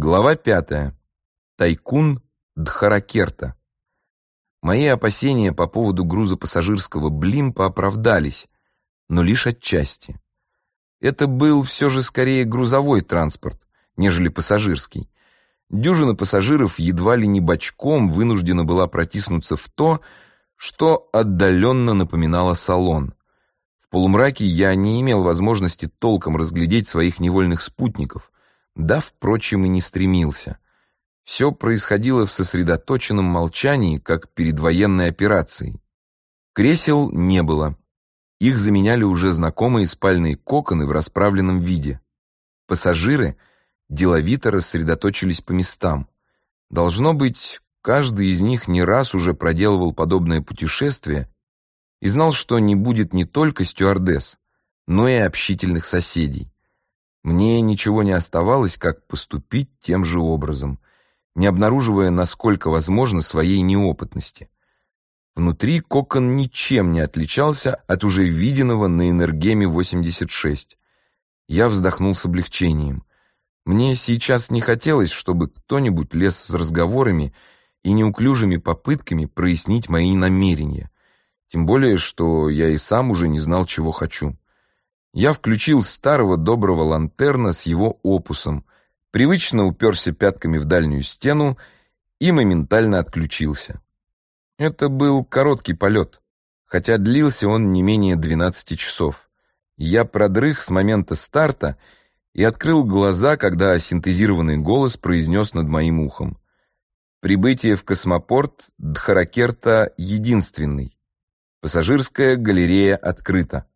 Глава 5. Тайкун Дхаракерта. Мои опасения по поводу грузопассажирского Блимпа оправдались, но лишь отчасти. Это был все же скорее грузовой транспорт, нежели пассажирский. Дюжина пассажиров едва ли не бочком вынуждена была протиснуться в то, что отдаленно напоминало салон. В полумраке я не имел возможности толком разглядеть своих невольных спутников, да, впрочем, и не стремился. Все происходило в сосредоточенном молчании, как перед военной операцией. Кресел не было. Их заменяли уже знакомые спальные коконы в расправленном виде. Пассажиры деловито рассредоточились по местам. Должно быть, каждый из них не раз уже проделывал подобное путешествие и знал, что не будет не только стюардесс, но и общительных соседей. Мне ничего не оставалось, как поступить тем же образом, не обнаруживая, насколько возможно, своей неопытности. Внутри кокон ничем не отличался от уже виденного на Энергеме-86. Я вздохнул с облегчением. Мне сейчас не хотелось, чтобы кто-нибудь лез с разговорами и неуклюжими попытками прояснить мои намерения. Тем более, что я и сам уже не знал, чего хочу. Я включил старого доброго лантерна с его опусом, привычно уперся пятками в дальнюю стену и моментально отключился. Это был короткий полет, хотя длился он не менее 12 часов. Я продрых с момента старта и открыл глаза, когда синтезированный голос произнес над моим ухом: «Прибытие в космопорт Дхаракерта единственный. Пассажирская галерея открыта».